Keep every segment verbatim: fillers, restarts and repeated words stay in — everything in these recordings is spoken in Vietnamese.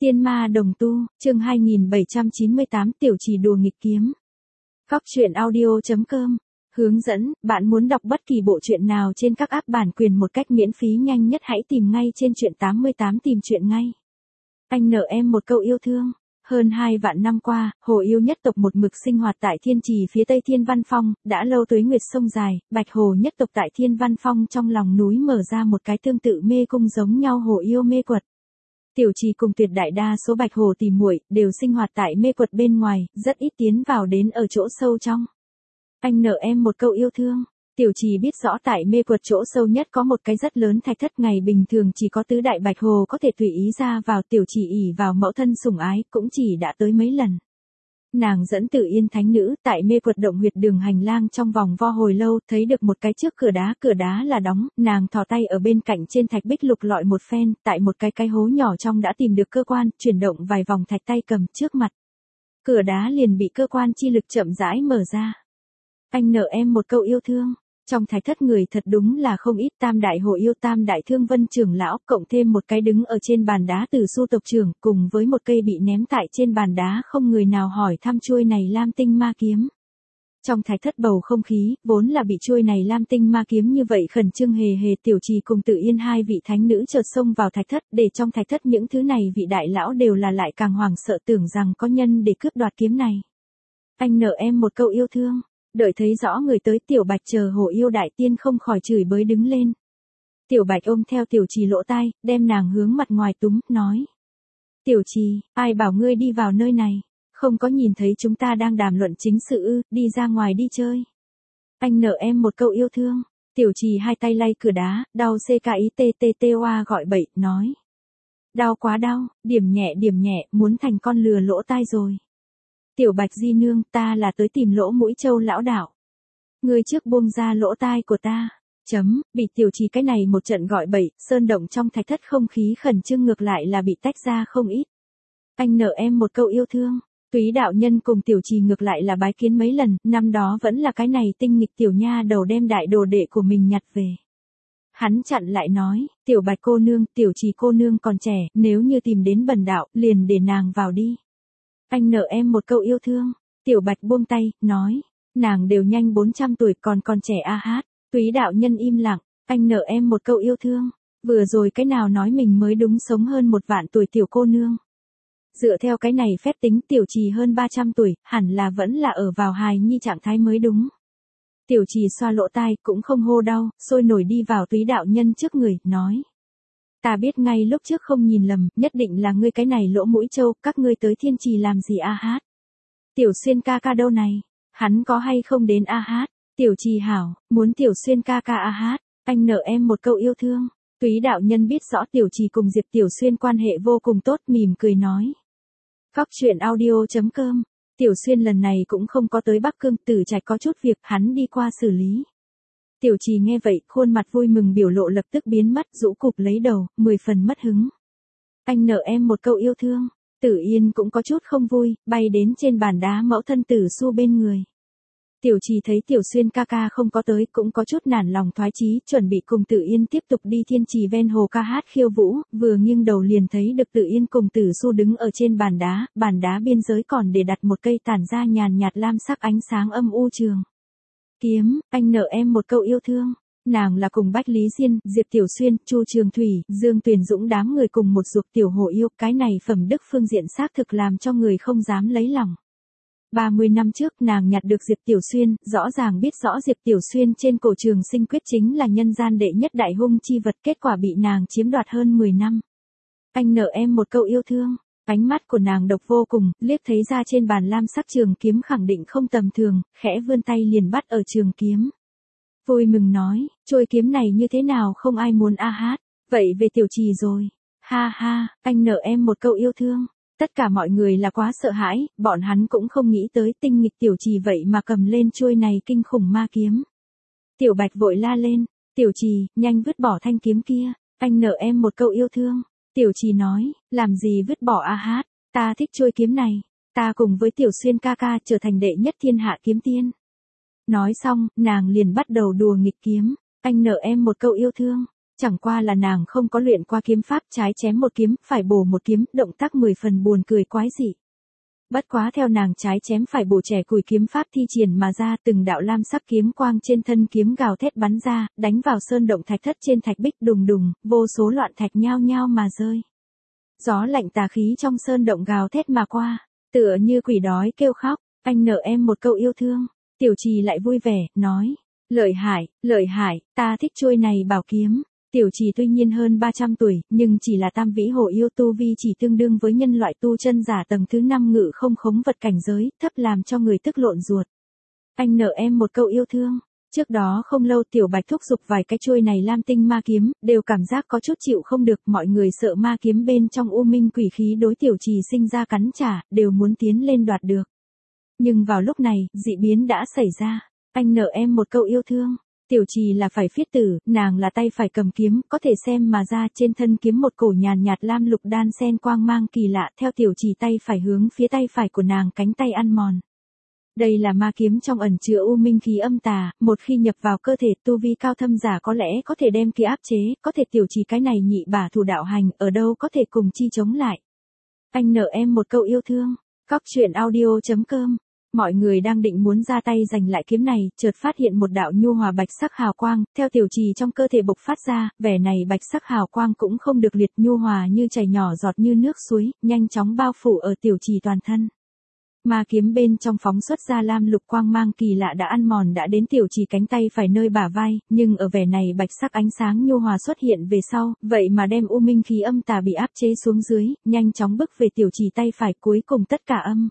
Tiên ma đồng tu, chương hai nghìn bảy trăm chín mươi tám tiểu trì đùa nghịch kiếm. Góc truyện audio chấm com. Hướng dẫn, bạn muốn đọc bất kỳ bộ truyện nào trên các app bản quyền một cách miễn phí nhanh nhất hãy tìm ngay trên truyện tám mươi tám tìm truyện ngay. Anh nợ em một câu yêu thương. Hơn hai vạn năm qua, hồ yêu nhất tộc một mực sinh hoạt tại Thiên Trì phía tây Thiên Văn Phong, đã lâu tuế nguyệt sông dài, bạch hồ nhất tộc tại Thiên Văn Phong trong lòng núi mở ra một cái tương tự mê cung giống nhau hồ yêu mê quật. Tiểu trì cùng tuyệt đại đa số bạch hồ tìm muội đều sinh hoạt tại mê quật bên ngoài, rất ít tiến vào đến ở chỗ sâu trong. Anh nợ em một câu yêu thương. Tiểu trì biết rõ tại mê quật chỗ sâu nhất có một cái rất lớn thạch thất, ngày bình thường chỉ có tứ đại bạch hồ có thể tùy ý ra vào, tiểu trì ỷ vào mẫu thân sủng ái, cũng chỉ đã tới mấy lần. Nàng dẫn Tử Yên thánh nữ tại mê quật động huyệt đường hành lang trong vòng vo hồi lâu, thấy được một cái trước cửa đá, cửa đá là đóng, nàng thò tay ở bên cạnh trên thạch bích lục lọi một phen, tại một cái cái hố nhỏ trong đã tìm được cơ quan, chuyển động vài vòng thạch tay cầm trước mặt. Cửa đá liền bị cơ quan chi lực chậm rãi mở ra. Anh nợ em một câu yêu thương. Trong thạch thất người thật đúng là không ít, tam đại hồ yêu, tam đại thương vân trưởng lão, cộng thêm một cái đứng ở trên bàn đá Tử Su tộc trưởng, cùng với một cây bị ném tại trên bàn đá, không người nào hỏi thăm chuôi này lam tinh ma kiếm. Trong thạch thất bầu không khí, vốn là bị chuôi này lam tinh ma kiếm như vậy khẩn trương hề hề, tiểu trì cùng Tử Yên hai vị thánh nữ chợt xông vào thạch thất, để trong thạch thất những thứ này vị đại lão đều là lại càng hoảng sợ, tưởng rằng có nhân để cướp đoạt kiếm này. Anh nợ em một câu yêu thương. Đợi thấy rõ người tới, tiểu bạch chờ hồ yêu đại tiên không khỏi chửi bới đứng lên. Tiểu bạch ôm theo tiểu trì lỗ tai, đem nàng hướng mặt ngoài túm, nói. Tiểu trì, ai bảo ngươi đi vào nơi này, không có nhìn thấy chúng ta đang đàm luận chính sự ư, đi ra ngoài đi chơi. Anh nợ em một câu yêu thương. Tiểu trì hai tay lay cửa đá, đau ckittoa gọi bậy, nói. Đau quá đau, điểm nhẹ điểm nhẹ, muốn thành con lừa lỗ tai rồi. Tiểu bạch di nương, ta là tới tìm lỗ mũi châu lão đạo. Ngươi trước buông ra lỗ tai của ta. Chấm, bị tiểu trì cái này một trận gọi bậy, sơn động trong thạch thất không khí khẩn trương ngược lại là bị tách ra không ít. Anh nợ em một câu yêu thương. Túy đạo nhân cùng tiểu trì ngược lại là bái kiến mấy lần, năm đó vẫn là cái này tinh nghịch tiểu nha đầu đem đại đồ đệ của mình nhặt về. Hắn chặn lại nói, tiểu bạch cô nương, tiểu trì cô nương còn trẻ, nếu như tìm đến bần đạo, liền để nàng vào đi. Anh nợ em một câu yêu thương. Tiểu bạch buông tay, nói. Nàng đều nhanh bốn trăm tuổi còn còn trẻ a hát. Túy đạo nhân im lặng. Anh nợ em một câu yêu thương. Vừa rồi cái nào nói mình mới đúng sống hơn một vạn tuổi tiểu cô nương. Dựa theo cái này phép tính tiểu trì hơn ba trăm tuổi, hẳn là vẫn là ở vào hài nhi trạng thái mới đúng. Tiểu trì xoa lỗ tai, cũng không hô đau, sôi nổi đi vào túy đạo nhân trước người, nói. Ta biết ngay lúc trước không nhìn lầm, nhất định là ngươi cái này lỗ mũi châu, các ngươi tới Thiên Trì làm gì a hát? Tiểu xuyên ca ca đâu này? Hắn có hay không đến a hát? Tiểu trì hảo, muốn tiểu xuyên ca ca a hát, anh nợ em một câu yêu thương. Túy đạo nhân biết rõ tiểu trì cùng Diệp Tiểu Xuyên quan hệ vô cùng tốt, mỉm cười nói. Góc truyện audio chấm com. Tiểu Xuyên lần này cũng không có tới Bắc Cương, Tử Trạch có chút việc, hắn đi qua xử lý. Tiểu trì nghe vậy, khuôn mặt vui mừng biểu lộ lập tức biến mất, rũ cụp lấy đầu, mười phần mất hứng. Anh nợ em một câu yêu thương. Tử Yên cũng có chút không vui, bay đến trên bàn đá mẫu thân Tử Su bên người. Tiểu trì thấy Tiểu Xuyên ca ca không có tới, cũng có chút nản lòng thoái chí, chuẩn bị cùng Tử Yên tiếp tục đi Thiên Trì ven hồ ca hát khiêu vũ, vừa nghiêng đầu liền thấy được Tử Yên cùng Tử Su đứng ở trên bàn đá, bàn đá biên giới còn để đặt một cây tản ra nhàn nhạt lam sắc ánh sáng âm u trường. Kiếm, anh nợ em một câu yêu thương. Nàng là cùng Bách Lý Diên, Diệp Tiểu Xuyên, Chu Trường Thủy, Dương Tuyền Dũng đám người cùng một ruột tiểu hồ yêu, cái này phẩm đức phương diện xác thực làm cho người không dám lấy lòng. ba mươi năm trước nàng nhặt được Diệp Tiểu Xuyên, rõ ràng biết rõ Diệp Tiểu Xuyên trên cổ trường sinh quyết chính là nhân gian đệ nhất đại hung chi vật, kết quả bị nàng chiếm đoạt hơn mười năm. Anh nợ em một câu yêu thương. Ánh mắt của nàng độc vô cùng, liếc thấy ra trên bàn lam sắc trường kiếm khẳng định không tầm thường, khẽ vươn tay liền bắt ở trường kiếm. Vui mừng nói, trôi kiếm này như thế nào không ai muốn a hát, vậy về tiểu trì rồi. Ha ha, anh nợ em một câu yêu thương. Tất cả mọi người là quá sợ hãi, bọn hắn cũng không nghĩ tới tinh nghịch tiểu trì vậy mà cầm lên trôi này kinh khủng ma kiếm. Tiểu bạch vội la lên, tiểu trì, nhanh vứt bỏ thanh kiếm kia, anh nợ em một câu yêu thương. Tiểu trì nói, làm gì vứt bỏ a hát, ta thích trôi kiếm này, ta cùng với Tiểu Xuyên ca ca trở thành đệ nhất thiên hạ kiếm tiên. Nói xong, nàng liền bắt đầu đùa nghịch kiếm, anh nợ em một câu yêu thương. Chẳng qua là nàng không có luyện qua kiếm pháp, trái chém một kiếm, phải bổ một kiếm, động tác mười phần buồn cười quái dị. Bất quá theo nàng trái chém phải bổ trẻ củi kiếm pháp thi triển mà ra, từng đạo lam sắc kiếm quang trên thân kiếm gào thét bắn ra, đánh vào sơn động thạch thất trên thạch bích đùng đùng, vô số loạn thạch nhao nhao mà rơi. Gió lạnh tà khí trong sơn động gào thét mà qua, tựa như quỷ đói kêu khóc, anh nợ em một câu yêu thương, Tiểu Trì lại vui vẻ, nói, lợi hại, lợi hại, ta thích chuôi này bảo kiếm. Tiểu Trì tuy nhiên hơn ba trăm tuổi, nhưng chỉ là tam vĩ hồ yêu tu vi chỉ tương đương với nhân loại tu chân giả tầng thứ năm ngự không khống vật cảnh giới, thấp làm cho người tức lộn ruột. Anh nợ em một câu yêu thương. Trước đó không lâu Tiểu Bạch thúc giục vài cái chuôi này lam tinh ma kiếm, đều cảm giác có chút chịu không được, mọi người sợ ma kiếm bên trong u minh quỷ khí đối Tiểu Trì sinh ra cắn trả, đều muốn tiến lên đoạt được. Nhưng vào lúc này, dị biến đã xảy ra. Anh nợ em một câu yêu thương. Tiểu Trì là phải phiết tử, nàng là tay phải cầm kiếm, có thể xem mà ra trên thân kiếm một cổ nhàn nhạt lam lục đan sen quang mang kỳ lạ, theo Tiểu Trì tay phải hướng phía tay phải của nàng cánh tay ăn mòn. Đây là ma kiếm trong ẩn chứa u minh khí âm tà, một khi nhập vào cơ thể tu vi cao thâm giả có lẽ có thể đem kia áp chế, có thể Tiểu Trì cái này nhị bả thủ đạo hành, ở đâu có thể cùng chi chống lại. Anh nợ em một câu yêu thương. Cóc truyện audio chấm com. Mọi người đang định muốn ra tay giành lại kiếm này, chợt phát hiện một đạo nhu hòa bạch sắc hào quang, theo Tiểu Trì trong cơ thể bộc phát ra, vẻ này bạch sắc hào quang cũng không được liệt, nhu hòa như chảy nhỏ giọt như nước suối, nhanh chóng bao phủ ở Tiểu Trì toàn thân. Ma kiếm bên trong phóng xuất ra lam lục quang mang kỳ lạ đã ăn mòn đã đến Tiểu Trì cánh tay phải nơi bả vai, nhưng ở vẻ này bạch sắc ánh sáng nhu hòa xuất hiện về sau, vậy mà đem u minh khí âm tà bị áp chế xuống dưới, nhanh chóng bước về Tiểu Trì tay phải, cuối cùng tất cả âm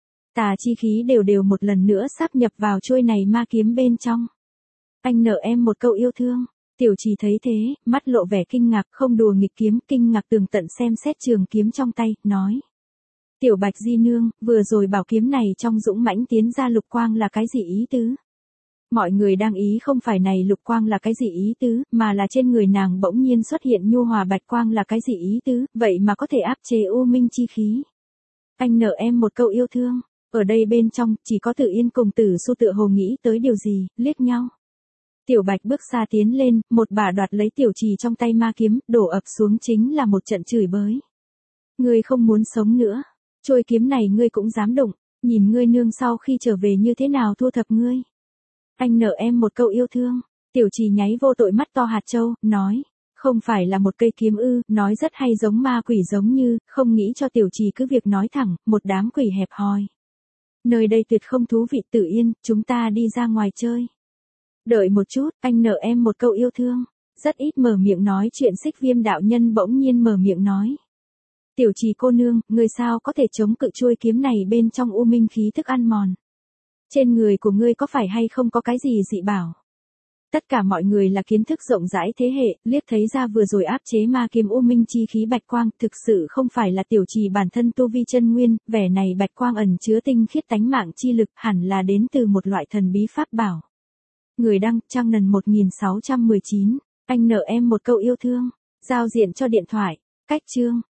tà chi khí đều đều một lần nữa sáp nhập vào chuôi này ma kiếm bên trong. Anh nợ em một câu yêu thương. Tiểu Trì thấy thế, mắt lộ vẻ kinh ngạc, không đùa nghịch kiếm, kinh ngạc tường tận xem xét trường kiếm trong tay, nói. Tiểu Bạch di nương, vừa rồi bảo kiếm này trong dũng mãnh tiến ra lục quang là cái gì ý tứ? Mọi người đang ý không phải này lục quang là cái gì ý tứ, mà là trên người nàng bỗng nhiên xuất hiện nhu hòa bạch quang là cái gì ý tứ, vậy mà có thể áp chế u minh chi khí. Anh nợ em một câu yêu thương. Ở đây bên trong, chỉ có Tử Yên cùng Tử Su tựa hồ nghĩ tới điều gì, liếc nhau. Tiểu Bạch bước xa tiến lên, một bả đoạt lấy Tiểu Trì trong tay ma kiếm, đổ ập xuống chính là một trận chửi bới. Ngươi không muốn sống nữa, trôi kiếm này ngươi cũng dám đụng, nhìn ngươi nương sau khi trở về như thế nào thu thập ngươi. Anh nợ em một câu yêu thương. Tiểu Trì nháy vô tội mắt to hạt châu, nói. Không phải là một cây kiếm ư, nói rất hay giống ma quỷ giống như, không nghĩ cho Tiểu Trì cứ việc nói thẳng, một đám quỷ hẹp hòi. Nơi đây tuyệt không thú vị. Tử Yên, chúng ta đi ra ngoài chơi. Đợi một chút, anh nợ em một câu yêu thương. Rất ít mở miệng nói chuyện Xích Viêm đạo nhân bỗng nhiên mở miệng nói. Tiểu Trì cô nương, ngươi sao có thể chống cự chuôi kiếm này bên trong u minh khí thức ăn mòn? Trên người của ngươi có phải hay không có cái gì dị bảo? Tất cả mọi người là kiến thức rộng rãi thế hệ, liếc thấy ra vừa rồi áp chế ma kiếm u minh chi khí bạch quang, thực sự không phải là Tiểu Trì bản thân tu vi chân nguyên, vẻ này bạch quang ẩn chứa tinh khiết tánh mạng chi lực, hẳn là đến từ một loại thần bí pháp bảo. Người đăng, Trang Nần một nghìn sáu trăm mười chín, anh nợ em một câu yêu thương, giao diện cho điện thoại, cách chương.